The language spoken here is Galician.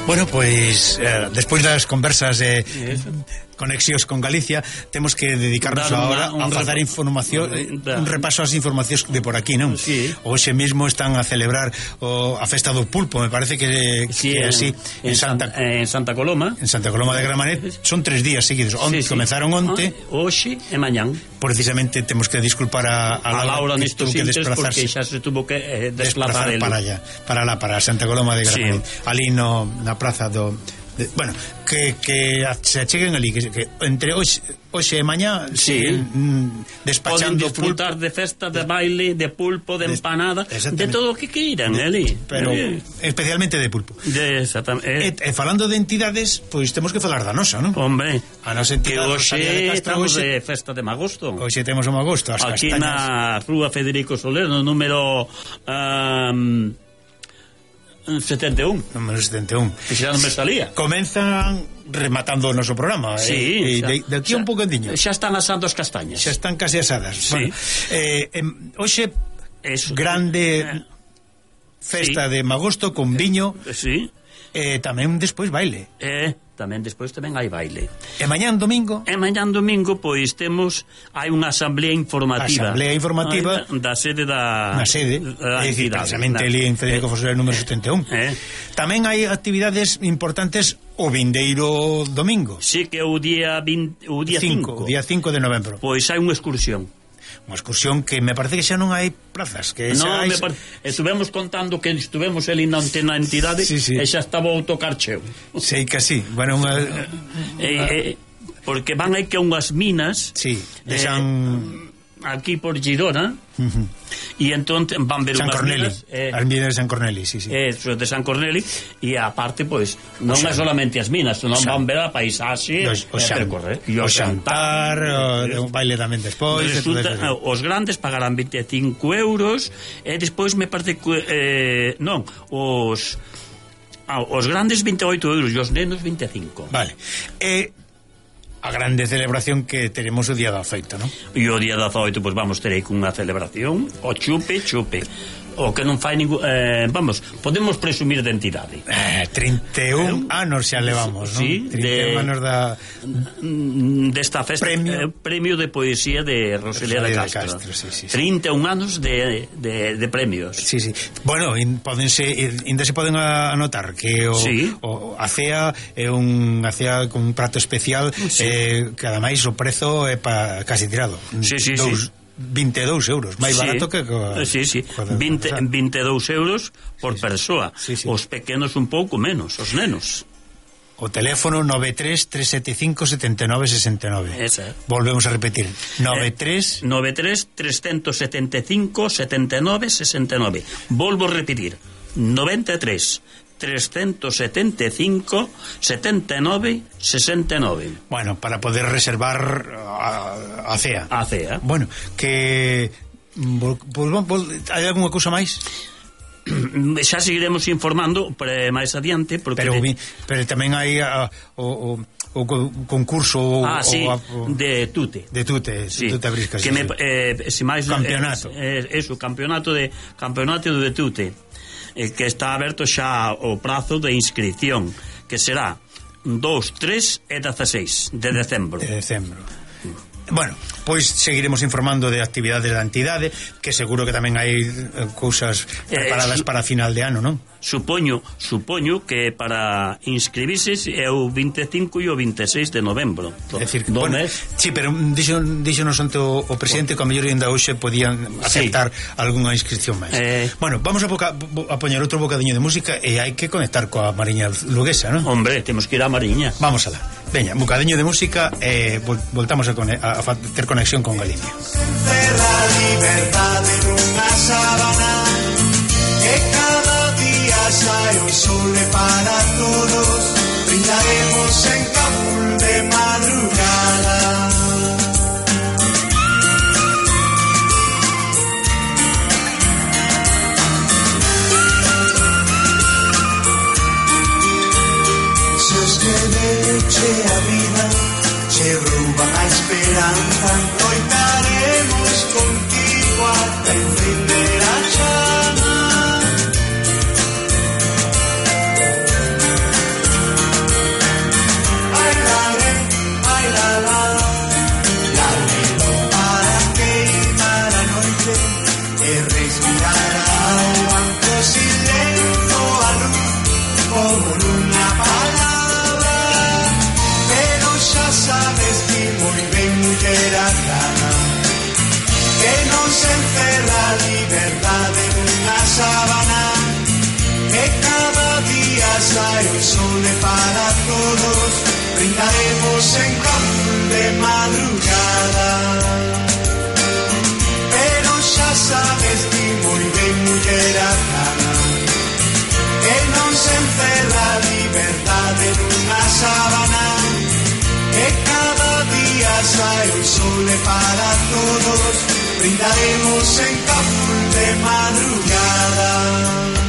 Bueno, pois despois das conversas conexións con Galicia, temos que dedicarnos agora a facer información, un repaso ás informacións de por aquí, non? Sí. Hoxe mesmo están a celebrar a festa do pulpo, me parece que sí, así en Santa Coloma. En Santa Coloma de Gramanet son 3 días seguidos. Comenzaron onte, hoxe e mañán. Precisamente temos que disculpar a Laura nestos intres porque xa se tuvo que desplazar para Santa Coloma de Gramanet, ali na praza do bueno, que se acheguen ali, que entre hoxe e mañá despachando, poden disfrutar de festa, de baile, de pulpo, de empanada, de todo o que queiran ali, pero especialmente de pulpo. Exactamente. E falando de entidades, pois temos que falar da nosa, non? Hombre, a nosa entidade hoxe estamos de festa de Magosto. Hoxe temos o Magosto, as aquí castañas. Na rúa Federico Soler, no número 71. Número 71. Que xa non me salía. Comenzan rematando o noso programa. Sí. De aquí un pouquinho. Xa están asando as castañas. Xa están casi asadas. Sí. Bueno, hoxe grande festa de Magosto con viño. Sí. Tamén despois baile. Tamén despois hai baile. E mañán domingo? Pois hai unha asamblea informativa. Da sede da precisamente ali en Federico Fosoler número 71. Tamén hai actividades importantes o vindeiro domingo. Sí, que o día 5. O día 5 de novembro. Pois hai unha excursión. Unha excursión que me parece que xa non hai plazas, que non, estuvemos contando que estuvemos ali na entidade e xa estaba o autocar cheo. Sei que sí. Bueno, porque van aí que unhas minas aquí por Girona e entón van ver unhas minas as minas de San Corneli, de San Corneli, e aparte pois non é solamente as minas, non van ver a paisaxe, o xantar, o baile tamén despois. Os grandes pagarán 25 euros e despois me parece que os grandes 28 euros e os nenos 25. Vale. A grande celebración que teremos o día 18, non? E o día 18, pois vamos ter aí cunha celebración, o chupe, o que non fai ningún... vamos, podemos presumir de entidade. 31 anos xa levamos, non? Sí, 31 anos desta festa, premio de poesía de Rosalía de Castro. 31 anos de premios. Sí. Bueno, ainda se poden anotar que a cea é unha cea con un prato especial, que ademais o prezo é casi tirado. 22 euros, máis barato que 22 euros por persoa. Os pequenos un pouco menos, os nenos. O teléfono 93-375-7969. Volvemos a repetir, 93-375-7969. Volvo a repetir, 93-375-79-69. Bueno, para poder reservar a cea. Bueno, que hai algunha cousa máis? Xa seguiremos informando máis adiante, pero tamén hai o concurso de Tute Brisca, campeonato campeonato de Tute, que está aberto xa o prazo de inscripción, que será 2, 3 e 16 de decembro. Bueno, pois seguiremos informando de actividades da entidade, que seguro que tamén hai cousas preparadas para final de ano, non? Supoño que para inscribirse é o 25 e o 26 de novembro. Sí, pero díxonos ante o presidente que a mellor ainda hoxe podían aceptar algunha inscripción máis. Bueno, vamos a poñer outro bocadiño de música e hai que conectar coa Mariña Luguesa, non? Hombre, temos que ir a Mariña. Vamos alá. Veña, un bocadiño de música e voltamos a ter conexión con Galicia. La libertade nunha sábana, que cada día sai o sole para todos, brindaremos en Cabul de madrugada. Se os que de noche a vida che rouban a esperanza, loitaremos contigo ata encender a chama. e respirará o banco silento a luz como nunha palabra. Pero xa sabes que moi ben muller aclara que non se encerra a liberdade nunha sábana, que cada día sai o sol para todos, brindaremos en Campul de madrugada. Pero xa sabes que moi ben muller aclara que non se encerra a liberdade nunha sábana, que cada día sai o sol para todos, brindaremos en Campul de madrugada.